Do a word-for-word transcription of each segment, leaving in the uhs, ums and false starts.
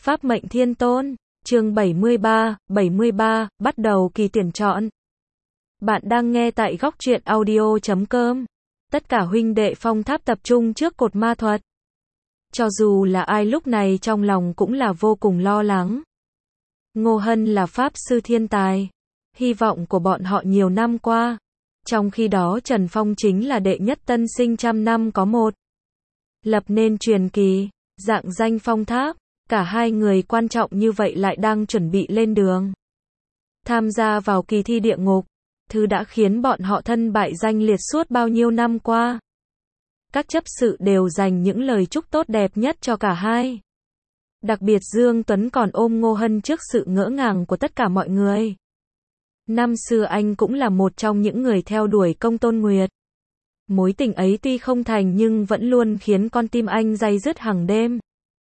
Pháp mệnh thiên tôn, chương bảy mươi ba, bảy mươi ba, bắt đầu kỳ tuyển chọn. Bạn đang nghe tại góc truyện audio chấm com. Tất cả huynh đệ Phong Tháp tập trung trước cột ma thuật. Cho dù là ai lúc này trong lòng cũng là vô cùng lo lắng. Ngô Hân là pháp sư thiên tài, hy vọng của bọn họ nhiều năm qua. Trong khi đó Trần Phong chính là đệ nhất tân sinh trăm năm có một. Lập nên truyền kỳ, dạng danh Phong Tháp. Cả hai người quan trọng như vậy lại đang chuẩn bị lên đường. Tham gia vào kỳ thi địa ngục, thứ đã khiến bọn họ thân bại danh liệt suốt bao nhiêu năm qua. Các chấp sự đều dành những lời chúc tốt đẹp nhất cho cả hai. Đặc biệt Dương Tuấn còn ôm Ngô Hân trước sự ngỡ ngàng của tất cả mọi người. Năm xưa anh cũng là một trong những người theo đuổi Công Tôn Nguyệt. Mối tình ấy tuy không thành nhưng vẫn luôn khiến con tim anh day dứt hàng đêm.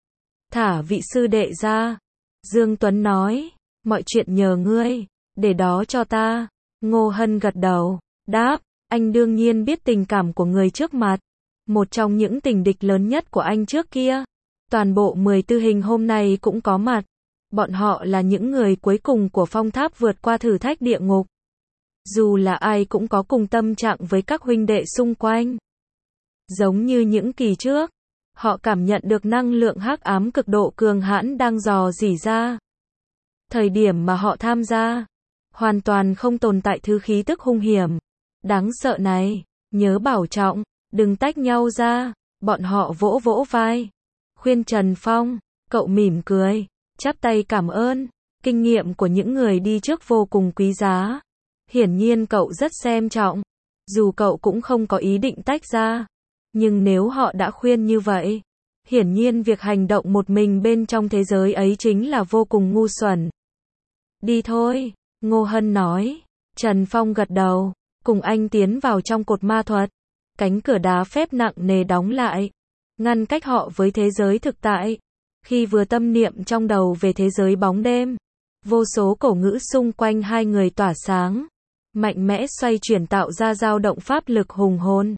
Thả vị sư đệ ra. Dương Tuấn nói, mọi chuyện nhờ ngươi, để đó cho ta. Ngô Hân gật đầu, đáp, anh đương nhiên biết tình cảm của người trước mặt. Một trong những tình địch lớn nhất của anh trước kia. Toàn bộ mười tư hình hôm nay cũng có mặt. Bọn họ là những người cuối cùng của Phong Tháp vượt qua thử thách địa ngục. Dù là ai cũng có cùng tâm trạng với các huynh đệ xung quanh. Giống như những kỳ trước. Họ cảm nhận được năng lượng hắc ám cực độ cường hãn đang dò dỉ ra. Thời điểm mà họ tham gia, hoàn toàn không tồn tại thứ khí tức hung hiểm, đáng sợ này. Nhớ bảo trọng, đừng tách nhau ra. Bọn họ vỗ vỗ vai, khuyên Trần Phong. Cậu mỉm cười, chắp tay cảm ơn. Kinh nghiệm của những người đi trước vô cùng quý giá. Hiển nhiên cậu rất xem trọng. Dù cậu cũng không có ý định tách ra. Nhưng nếu họ đã khuyên như vậy, hiển nhiên việc hành động một mình bên trong thế giới ấy chính là vô cùng ngu xuẩn. Đi thôi, Ngô Hân nói. Trần Phong gật đầu, cùng anh tiến vào trong cột ma thuật. Cánh cửa đá phép nặng nề đóng lại, ngăn cách họ với thế giới thực tại. Khi vừa tâm niệm trong đầu về thế giới bóng đêm, vô số cổ ngữ xung quanh hai người tỏa sáng, mạnh mẽ xoay chuyển tạo ra dao động pháp lực hùng hồn.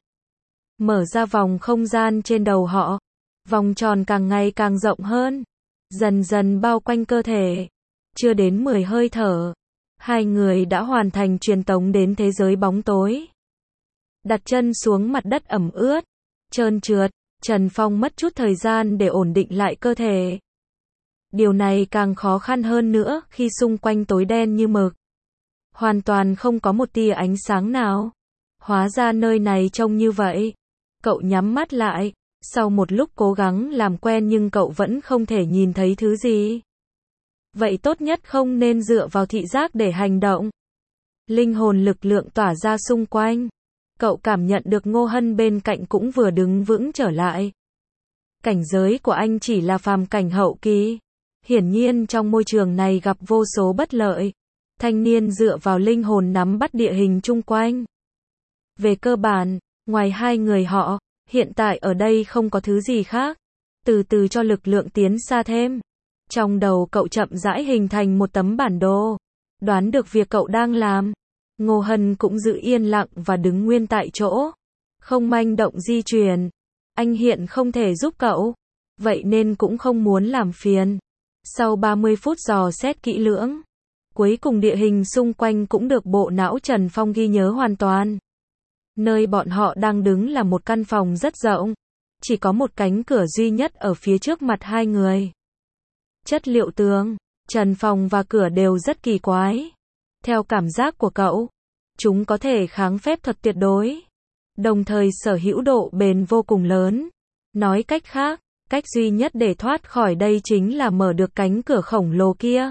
Mở ra vòng không gian trên đầu họ. Vòng tròn càng ngày càng rộng hơn. Dần dần bao quanh cơ thể. Chưa đến mười hơi thở. Hai người đã hoàn thành truyền tống đến thế giới bóng tối. Đặt chân xuống mặt đất ẩm ướt, trơn trượt. Trần Phong mất chút thời gian để ổn định lại cơ thể. Điều này càng khó khăn hơn nữa khi xung quanh tối đen như mực. Hoàn toàn không có một tia ánh sáng nào. Hóa ra nơi này trông như vậy. Cậu nhắm mắt lại, sau một lúc cố gắng làm quen nhưng cậu vẫn không thể nhìn thấy thứ gì. Vậy tốt nhất không nên dựa vào thị giác để hành động. Linh hồn lực lượng tỏa ra xung quanh. Cậu cảm nhận được Ngô Hân bên cạnh cũng vừa đứng vững trở lại. Cảnh giới của anh chỉ là phàm cảnh hậu kỳ. Hiển nhiên trong môi trường này gặp vô số bất lợi. Thanh niên dựa vào linh hồn nắm bắt địa hình chung quanh. Về cơ bản, ngoài hai người họ, hiện tại ở đây không có thứ gì khác. Từ từ cho lực lượng tiến xa thêm. Trong đầu cậu chậm rãi hình thành một tấm bản đồ. Đoán được việc cậu đang làm. Ngô Hân cũng giữ yên lặng và đứng nguyên tại chỗ. Không manh động di chuyển. Anh hiện không thể giúp cậu. Vậy nên cũng không muốn làm phiền. Sau ba mươi phút dò xét kỹ lưỡng. Cuối cùng địa hình xung quanh cũng được bộ não Trần Phong ghi nhớ hoàn toàn. Nơi bọn họ đang đứng là một căn phòng rất rộng. Chỉ có một cánh cửa duy nhất ở phía trước mặt hai người. Chất liệu tường, trần phòng và cửa đều rất kỳ quái. Theo cảm giác của cậu, chúng có thể kháng phép thuật tuyệt đối. Đồng thời sở hữu độ bền vô cùng lớn. Nói cách khác, cách duy nhất để thoát khỏi đây chính là mở được cánh cửa khổng lồ kia.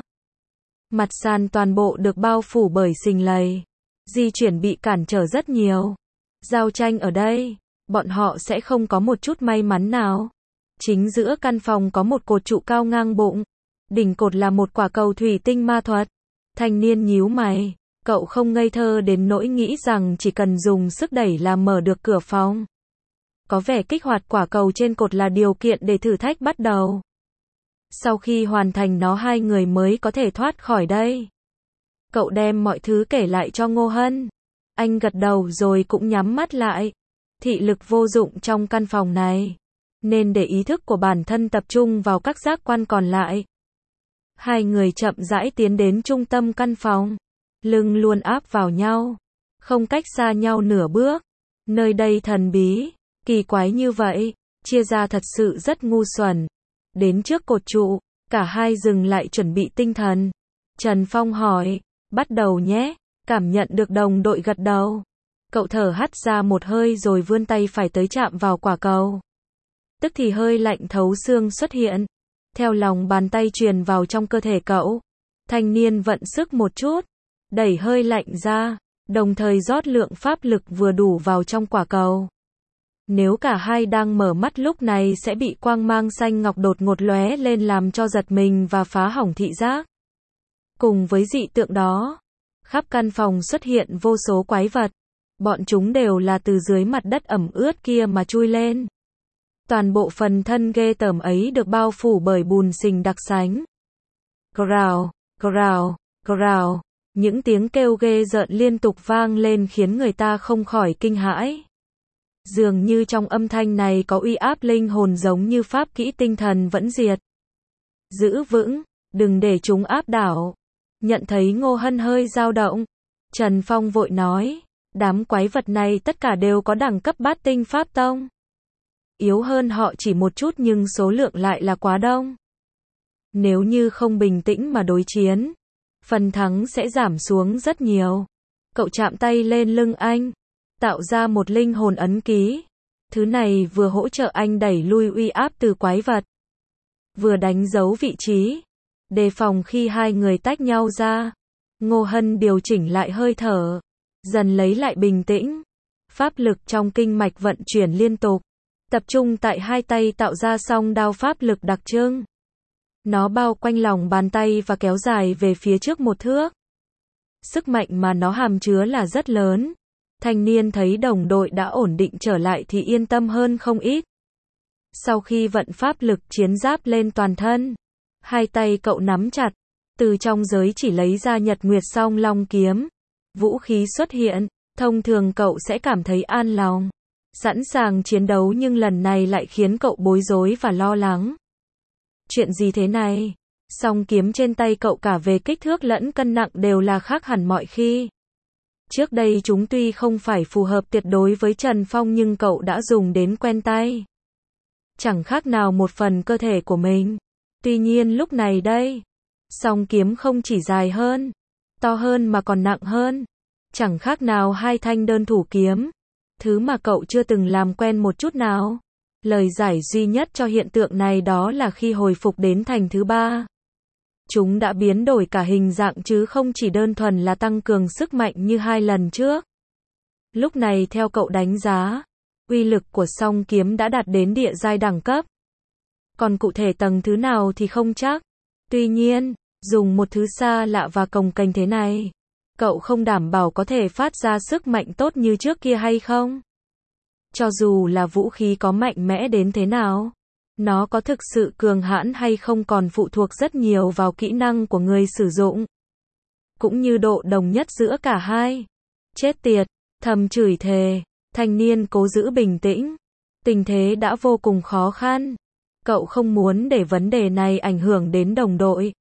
Mặt sàn toàn bộ được bao phủ bởi sình lầy. Di chuyển bị cản trở rất nhiều. Giao tranh ở đây, bọn họ sẽ không có một chút may mắn nào. Chính giữa căn phòng có một cột trụ cao ngang bụng. Đỉnh cột là một quả cầu thủy tinh ma thuật. Thanh niên nhíu mày, cậu không ngây thơ đến nỗi nghĩ rằng chỉ cần dùng sức đẩy là mở được cửa phòng. Có vẻ kích hoạt quả cầu trên cột là điều kiện để thử thách bắt đầu. Sau khi hoàn thành nó hai người mới có thể thoát khỏi đây. Cậu đem mọi thứ kể lại cho Ngô Hân. Anh gật đầu rồi cũng nhắm mắt lại. Thị lực vô dụng trong căn phòng này. Nên để ý thức của bản thân tập trung vào các giác quan còn lại. Hai người chậm rãi tiến đến trung tâm căn phòng. Lưng luôn áp vào nhau. Không cách xa nhau nửa bước. Nơi đây thần bí, kỳ quái như vậy, chia ra thật sự rất ngu xuẩn. Đến trước cột trụ, cả hai dừng lại chuẩn bị tinh thần. Trần Phong hỏi, bắt đầu nhé, cảm nhận được đồng đội gật đầu. Cậu thở hắt ra một hơi rồi vươn tay phải tới chạm vào quả cầu. Tức thì hơi lạnh thấu xương xuất hiện. Theo lòng bàn tay truyền vào trong cơ thể cậu. Thanh niên vận sức một chút, đẩy hơi lạnh ra, đồng thời rót lượng pháp lực vừa đủ vào trong quả cầu. Nếu cả hai đang mở mắt lúc này sẽ bị quang mang xanh ngọc đột ngột lóe lên làm cho giật mình và phá hỏng thị giác. Cùng với dị tượng đó, khắp căn phòng xuất hiện vô số quái vật. Bọn chúng đều là từ dưới mặt đất ẩm ướt kia mà chui lên. Toàn bộ phần thân ghê tởm ấy được bao phủ bởi bùn sình đặc sánh. Grào, grào, grào. Những tiếng kêu ghê rợn liên tục vang lên khiến người ta không khỏi kinh hãi. Dường như trong âm thanh này có uy áp linh hồn giống như pháp kỹ tinh thần vẫn diệt. Giữ vững, đừng để chúng áp đảo. Nhận thấy Ngô Hân hơi dao động, Trần Phong vội nói, đám quái vật này tất cả đều có đẳng cấp bát tinh pháp tông. Yếu hơn họ chỉ một chút nhưng số lượng lại là quá đông. Nếu như không bình tĩnh mà đối chiến, phần thắng sẽ giảm xuống rất nhiều. Cậu chạm tay lên lưng anh, tạo ra một linh hồn ấn ký. Thứ này vừa hỗ trợ anh đẩy lui uy áp từ quái vật, vừa đánh dấu vị trí, đề phòng khi hai người tách nhau ra. Ngô Hân điều chỉnh lại hơi thở, dần lấy lại bình tĩnh. Pháp lực trong kinh mạch vận chuyển liên tục, tập trung tại hai tay tạo ra song đao pháp lực đặc trưng. Nó bao quanh lòng bàn tay và kéo dài về phía trước một thước. Sức mạnh mà nó hàm chứa là rất lớn. Thanh niên thấy đồng đội đã ổn định trở lại thì yên tâm hơn không ít. Sau khi vận pháp lực chiến giáp lên toàn thân, hai tay cậu nắm chặt, từ trong giới chỉ lấy ra Nhật Nguyệt Song Long kiếm. Vũ khí xuất hiện, thông thường cậu sẽ cảm thấy an lòng, sẵn sàng chiến đấu, nhưng lần này lại khiến cậu bối rối và lo lắng. Chuyện gì thế này? Song kiếm trên tay cậu cả về kích thước lẫn cân nặng đều là khác hẳn mọi khi. Trước đây chúng tuy không phải phù hợp tuyệt đối với Trần Phong nhưng cậu đã dùng đến quen tay. Chẳng khác nào một phần cơ thể của mình. Tuy nhiên lúc này đây, song kiếm không chỉ dài hơn, to hơn mà còn nặng hơn. Chẳng khác nào hai thanh đơn thủ kiếm. Thứ mà cậu chưa từng làm quen một chút nào. Lời giải duy nhất cho hiện tượng này đó là khi hồi phục đến thành thứ ba. Chúng đã biến đổi cả hình dạng chứ không chỉ đơn thuần là tăng cường sức mạnh như hai lần trước. Lúc này theo cậu đánh giá, uy lực của song kiếm đã đạt đến địa giai đẳng cấp. Còn cụ thể tầng thứ nào thì không chắc. Tuy nhiên, dùng một thứ xa lạ và cồng kềnh thế này, cậu không đảm bảo có thể phát ra sức mạnh tốt như trước kia hay không. Cho dù là vũ khí có mạnh mẽ đến thế nào, nó có thực sự cường hãn hay không còn phụ thuộc rất nhiều vào kỹ năng của người sử dụng, cũng như độ đồng nhất giữa cả hai. Chết tiệt, thầm chửi thề, thanh niên cố giữ bình tĩnh. Tình thế đã vô cùng khó khăn. Cậu không muốn để vấn đề này ảnh hưởng đến đồng đội.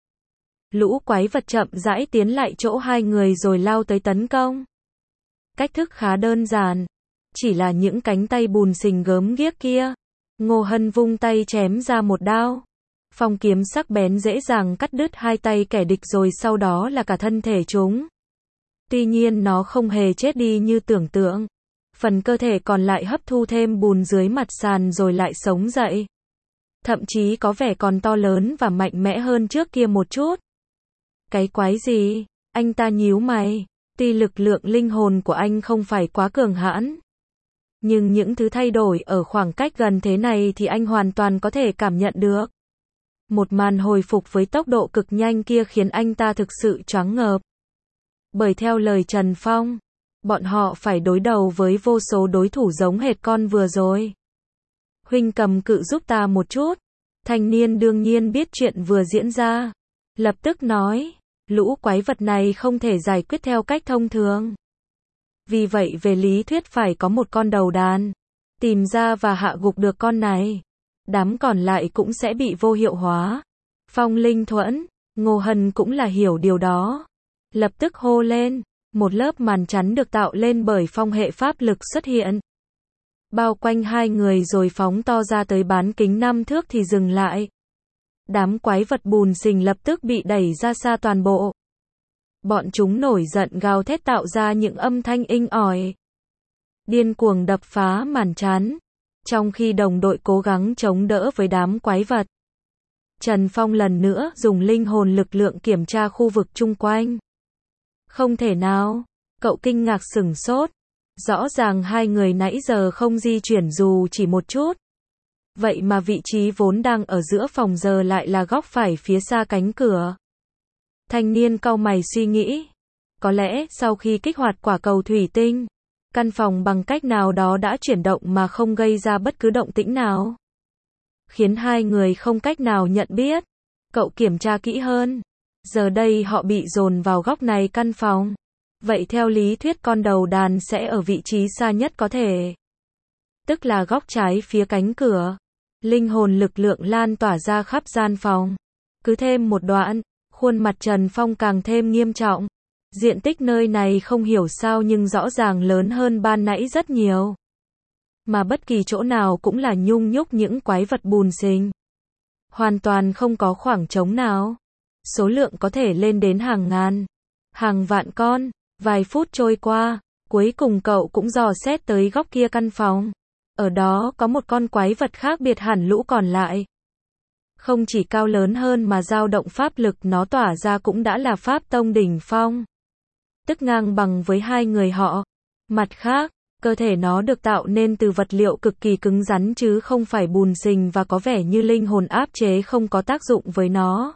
Lũ quái vật chậm rãi tiến lại chỗ hai người rồi lao tới tấn công. Cách thức khá đơn giản, chỉ là những cánh tay bùn sình gớm ghiếc kia. Ngô Hân vung tay chém ra một đao. Phong kiếm sắc bén dễ dàng cắt đứt hai tay kẻ địch rồi sau đó là cả thân thể chúng. Tuy nhiên nó không hề chết đi như tưởng tượng. Phần cơ thể còn lại hấp thu thêm bùn dưới mặt sàn rồi lại sống dậy. Thậm chí có vẻ còn to lớn và mạnh mẽ hơn trước kia một chút. Cái quái gì? Anh ta nhíu mày. Tuy lực lượng linh hồn của anh không phải quá cường hãn, nhưng những thứ thay đổi ở khoảng cách gần thế này thì anh hoàn toàn có thể cảm nhận được. Một màn hồi phục với tốc độ cực nhanh kia khiến anh ta thực sự choáng ngợp. Bởi theo lời Trần Phong, bọn họ phải đối đầu với vô số đối thủ giống hệt con vừa rồi. Huynh cầm cự giúp ta một chút. Thanh niên đương nhiên biết chuyện vừa diễn ra. Lập tức nói, lũ quái vật này không thể giải quyết theo cách thông thường. Vì vậy về lý thuyết phải có một con đầu đàn, tìm ra và hạ gục được con này. Đám còn lại cũng sẽ bị vô hiệu hóa. Phong linh thuẫn, Ngô Hân cũng là hiểu điều đó. Lập tức hô lên, một lớp màn chắn được tạo lên bởi phong hệ pháp lực xuất hiện. Bao quanh hai người rồi phóng to ra tới bán kính năm thước thì dừng lại. Đám quái vật bùn xình lập tức bị đẩy ra xa toàn bộ. Bọn chúng nổi giận gào thét tạo ra những âm thanh inh ỏi. Điên cuồng đập phá màn chắn. Trong khi đồng đội cố gắng chống đỡ với đám quái vật. Trần Phong lần nữa dùng linh hồn lực lượng kiểm tra khu vực chung quanh. Không thể nào. Cậu kinh ngạc sửng sốt. Rõ ràng hai người nãy giờ không di chuyển dù chỉ một chút. Vậy mà vị trí vốn đang ở giữa phòng giờ lại là góc phải phía xa cánh cửa. Thanh niên cau mày suy nghĩ. Có lẽ sau khi kích hoạt quả cầu thủy tinh, căn phòng bằng cách nào đó đã chuyển động mà không gây ra bất cứ động tĩnh nào. Khiến hai người không cách nào nhận biết. Cậu kiểm tra kỹ hơn. Giờ đây họ bị dồn vào góc này căn phòng. Vậy theo lý thuyết con đầu đàn sẽ ở vị trí xa nhất có thể. Tức là góc trái phía cánh cửa. Linh hồn lực lượng lan tỏa ra khắp gian phòng. Cứ thêm một đoạn, khuôn mặt Trần Phong càng thêm nghiêm trọng. Diện tích nơi này không hiểu sao nhưng rõ ràng lớn hơn ban nãy rất nhiều. Mà bất kỳ chỗ nào cũng là nhung nhúc những quái vật bùn xình. Hoàn toàn không có khoảng trống nào. Số lượng có thể lên đến hàng ngàn, hàng vạn con. Vài phút trôi qua, cuối cùng cậu cũng dò xét tới góc kia căn phòng. Ở đó có một con quái vật khác biệt hẳn lũ còn lại. Không chỉ cao lớn hơn mà dao động pháp lực nó tỏa ra cũng đã là pháp tông đỉnh phong. Tức ngang bằng với hai người họ. Mặt khác, cơ thể nó được tạo nên từ vật liệu cực kỳ cứng rắn chứ không phải bùn xình và có vẻ như linh hồn áp chế không có tác dụng với nó.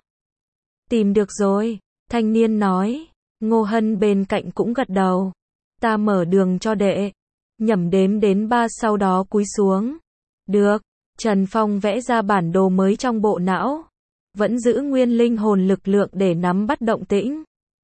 Tìm được rồi, thanh niên nói. Ngô Hân bên cạnh cũng gật đầu. Ta mở đường cho đệ. Nhẩm đếm đến ba sau đó cúi xuống. Được. Trần Phong vẽ ra bản đồ mới trong bộ não. Vẫn giữ nguyên linh hồn lực lượng để nắm bắt động tĩnh.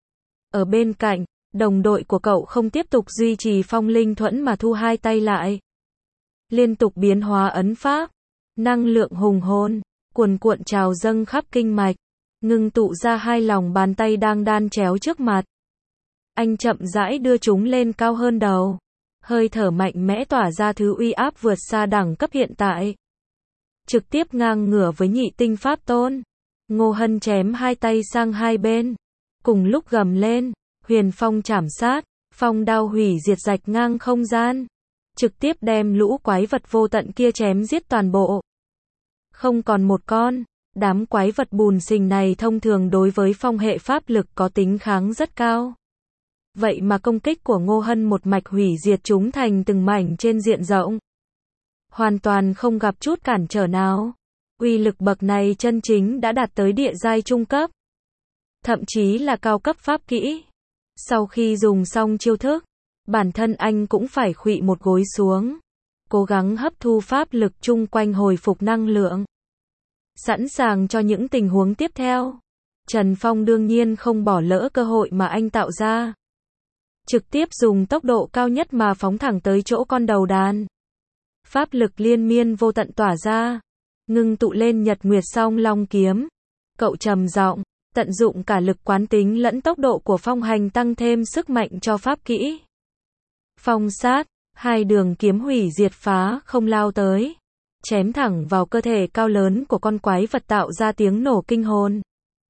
Ở bên cạnh, đồng đội của cậu không tiếp tục duy trì phong linh thuẫn mà thu hai tay lại. Liên tục biến hóa ấn pháp. Năng lượng hùng hồn, cuồn cuộn trào dâng khắp kinh mạch. Ngưng tụ ra hai lòng bàn tay đang đan chéo trước mặt. Anh chậm rãi đưa chúng lên cao hơn đầu. Hơi thở mạnh mẽ tỏa ra thứ uy áp vượt xa đẳng cấp hiện tại. Trực tiếp ngang ngửa với nhị tinh pháp tôn. Ngô Hân chém hai tay sang hai bên. Cùng lúc gầm lên, huyền phong chảm sát, phong đao hủy diệt rạch ngang không gian. Trực tiếp đem lũ quái vật vô tận kia chém giết toàn bộ. Không còn một con. Đám quái vật bùn xình này thông thường đối với phong hệ pháp lực có tính kháng rất cao. Vậy mà công kích của Ngô Hân một mạch hủy diệt chúng thành từng mảnh trên diện rộng. Hoàn toàn không gặp chút cản trở nào. Uy lực bậc này chân chính đã đạt tới địa giai trung cấp. Thậm chí là cao cấp pháp kỹ. Sau khi dùng xong chiêu thức, bản thân anh cũng phải khuỵu một gối xuống. Cố gắng hấp thu pháp lực chung quanh hồi phục năng lượng. Sẵn sàng cho những tình huống tiếp theo. Trần Phong đương nhiên không bỏ lỡ cơ hội mà anh tạo ra. Trực tiếp dùng tốc độ cao nhất mà phóng thẳng tới chỗ con đầu đàn. Pháp lực liên miên vô tận tỏa ra. Ngưng tụ lên Nhật Nguyệt Song Long kiếm. Cậu trầm giọng, tận dụng cả lực quán tính lẫn tốc độ của phong hành tăng thêm sức mạnh cho pháp kỹ. Phong sát, hai đường kiếm hủy diệt phá không lao tới. Chém thẳng vào cơ thể cao lớn của con quái vật tạo ra tiếng nổ kinh hồn.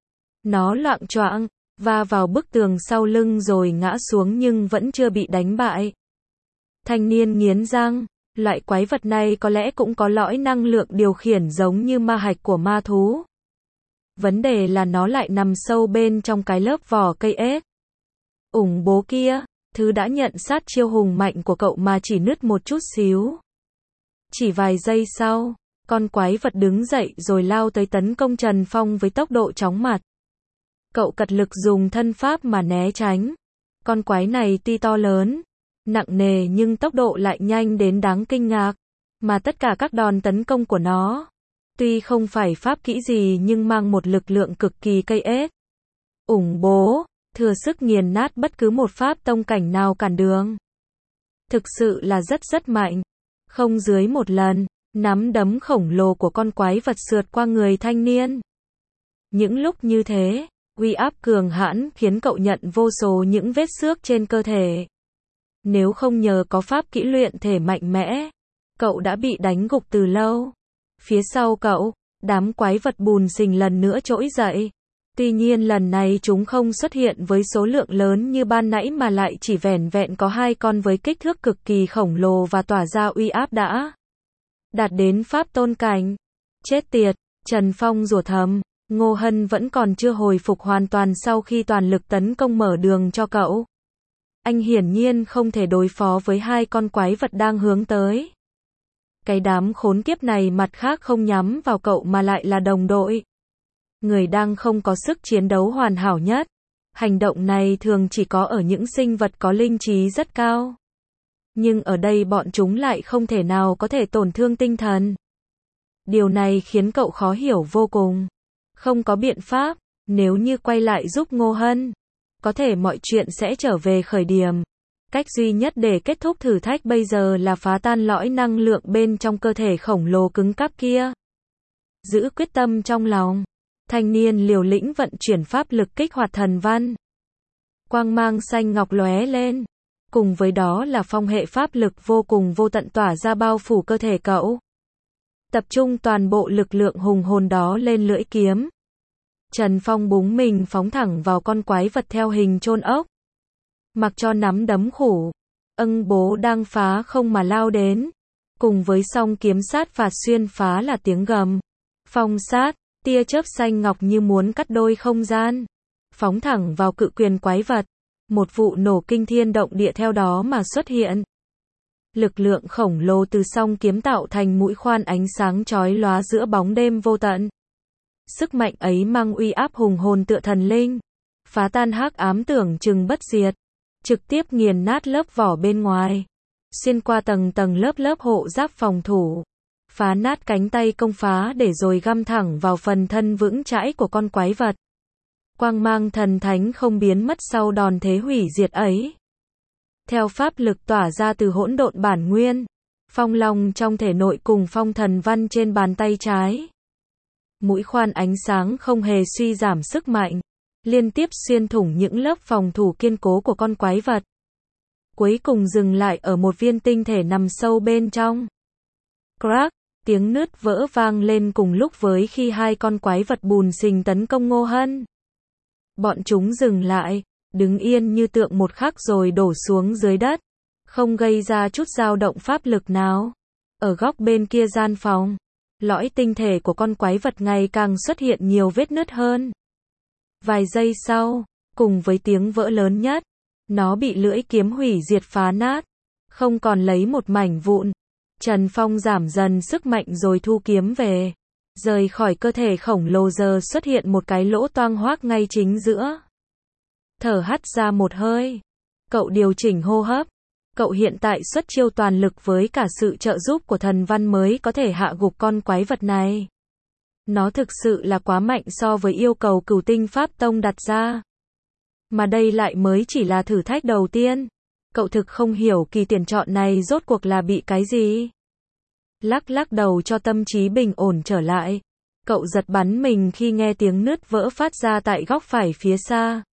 Nó loạng choạng, va vào bức tường sau lưng rồi ngã xuống nhưng vẫn chưa bị đánh bại. Thanh niên nghiến răng, loại quái vật này có lẽ cũng có lõi năng lượng điều khiển giống như ma hạch của ma thú. Vấn đề là nó lại nằm sâu bên trong cái lớp vỏ cây ếch. Ủng bố kia, thứ đã nhận sát chiêu hùng mạnh của cậu mà chỉ nứt một chút xíu. Chỉ vài giây sau, con quái vật đứng dậy rồi lao tới tấn công Trần Phong với tốc độ chóng mặt. Cậu cật lực dùng thân pháp mà né tránh. Con quái này tuy to lớn, nặng nề nhưng tốc độ lại nhanh đến đáng kinh ngạc. Mà tất cả các đòn tấn công của nó, tuy không phải pháp kỹ gì nhưng mang một lực lượng cực kỳ cây ếch. Ủng bố, thừa sức nghiền nát bất cứ một pháp tông cảnh nào cản đường. Thực sự là rất rất mạnh. Không dưới một lần, nắm đấm khổng lồ của con quái vật sượt qua người thanh niên. Những lúc như thế, Uy áp cường hãn khiến cậu nhận vô số những vết xước trên cơ thể. Nếu không nhờ có pháp kỹ luyện thể mạnh mẽ, cậu đã bị đánh gục từ lâu. Phía sau cậu, đám quái vật bùn xình lần nữa trỗi dậy. Tuy nhiên lần này chúng không xuất hiện với số lượng lớn như ban nãy mà lại chỉ vẻn vẹn có hai con với kích thước cực kỳ khổng lồ và tỏa ra uy áp đã đạt đến pháp tôn cảnh. Chết tiệt, Trần Phong rủa thầm, Ngô Hân vẫn còn chưa hồi phục hoàn toàn sau khi toàn lực tấn công mở đường cho cậu. Anh hiển nhiên không thể đối phó với hai con quái vật đang hướng tới. Cái đám khốn kiếp này mặt khác không nhắm vào cậu mà lại là đồng đội. Người đang không có sức chiến đấu hoàn hảo nhất. Hành động này thường chỉ có ở những sinh vật có linh trí rất cao. Nhưng ở đây bọn chúng lại không thể nào có thể tổn thương tinh thần. Điều này khiến cậu khó hiểu vô cùng. Không có biện pháp, nếu như quay lại giúp Ngô Hân, có thể mọi chuyện sẽ trở về khởi điểm. Cách duy nhất để kết thúc thử thách bây giờ là phá tan lõi năng lượng bên trong cơ thể khổng lồ cứng cáp kia. Giữ quyết tâm trong lòng, thanh niên liều lĩnh vận chuyển pháp lực kích hoạt thần văn. Quang mang xanh ngọc lóe lên, cùng với đó là phong hệ pháp lực vô cùng vô tận tỏa ra bao phủ cơ thể cậu. Tập trung toàn bộ lực lượng hùng hồn đó lên lưỡi kiếm. Trần Phong búng mình phóng thẳng vào con quái vật theo hình chôn ốc. Mặc cho nắm đấm khủ, âng bố đang phá không mà lao đến. Cùng với song kiếm sát phạt xuyên phá là tiếng gầm. Phong sát, tia chớp xanh ngọc như muốn cắt đôi không gian. Phóng thẳng vào cự quyền quái vật. Một vụ nổ kinh thiên động địa theo đó mà xuất hiện. Lực lượng khổng lồ từ song kiếm tạo thành mũi khoan ánh sáng chói lóa giữa bóng đêm vô tận. Sức mạnh ấy mang uy áp hùng hồn tựa thần linh, phá tan hắc ám tưởng chừng bất diệt, trực tiếp nghiền nát lớp vỏ bên ngoài, xuyên qua tầng tầng lớp lớp hộ giáp phòng thủ, phá nát cánh tay công phá để rồi găm thẳng vào phần thân vững chãi của con quái vật. Quang mang thần thánh không biến mất sau đòn thế hủy diệt ấy. Theo pháp lực tỏa ra từ hỗn độn bản nguyên, phong long trong thể nội cùng phong thần văn trên bàn tay trái. Mũi khoan ánh sáng không hề suy giảm sức mạnh, liên tiếp xuyên thủng những lớp phòng thủ kiên cố của con quái vật. Cuối cùng dừng lại ở một viên tinh thể nằm sâu bên trong. Crack, tiếng nứt vỡ vang lên cùng lúc với khi hai con quái vật bùn xình tấn công Ngô Hân. Bọn chúng dừng lại, đứng yên như tượng một khắc rồi đổ xuống dưới đất, không gây ra chút dao động pháp lực nào. Ở góc bên kia gian phòng, lõi tinh thể của con quái vật ngày càng xuất hiện nhiều vết nứt hơn. Vài giây sau, cùng với tiếng vỡ lớn nhất, nó bị lưỡi kiếm hủy diệt phá nát, không còn lấy một mảnh vụn. Trần Phong giảm dần sức mạnh rồi thu kiếm về, rời khỏi cơ thể khổng lồ giờ xuất hiện một cái lỗ toang hoác ngay chính giữa. Thở hắt ra một hơi, cậu điều chỉnh hô hấp. Cậu hiện tại xuất chiêu toàn lực với cả sự trợ giúp của thần văn mới có thể hạ gục con quái vật này. Nó thực sự là quá mạnh so với yêu cầu Cửu Tinh Pháp Tông đặt ra. Mà đây lại mới chỉ là thử thách đầu tiên. Cậu thực không hiểu kỳ tuyển chọn này rốt cuộc là bị cái gì. Lắc lắc đầu cho tâm trí bình ổn trở lại. Cậu giật bắn mình khi nghe tiếng nứt vỡ phát ra tại góc phải phía xa.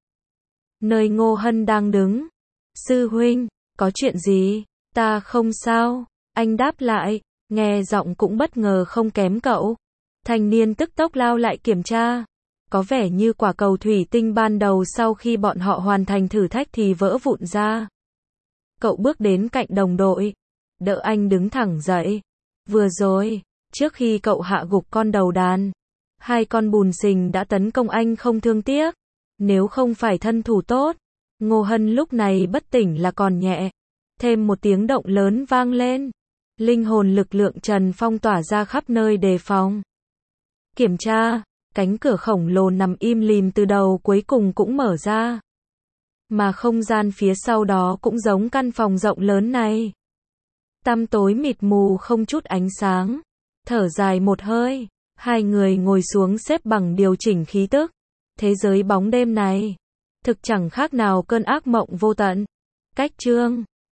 Nơi Ngô Hân đang đứng. Sư huynh, có chuyện gì? Ta không sao. Anh đáp lại, nghe giọng cũng bất ngờ không kém cậu. Thanh niên tức tốc lao lại kiểm tra. Có vẻ như quả cầu thủy tinh ban đầu sau khi bọn họ hoàn thành thử thách thì vỡ vụn ra. Cậu bước đến cạnh đồng đội, đỡ anh đứng thẳng dậy. Vừa rồi, trước khi cậu hạ gục con đầu đàn, hai con bùn xình đã tấn công anh không thương tiếc. Nếu không phải thân thủ tốt, Ngô Hân lúc này bất tỉnh là còn nhẹ. Thêm một tiếng động lớn vang lên. Linh hồn lực lượng Trần Phong tỏa ra khắp nơi đề phòng. Kiểm tra, cánh cửa khổng lồ nằm im lìm từ đầu cuối cùng cũng mở ra. Mà không gian phía sau đó cũng giống căn phòng rộng lớn này. Tăm tối mịt mù không chút ánh sáng. Thở dài một hơi, hai người ngồi xuống xếp bằng điều chỉnh khí tức. Thế giới bóng đêm này thực chẳng khác nào cơn ác mộng vô tận. Cách chương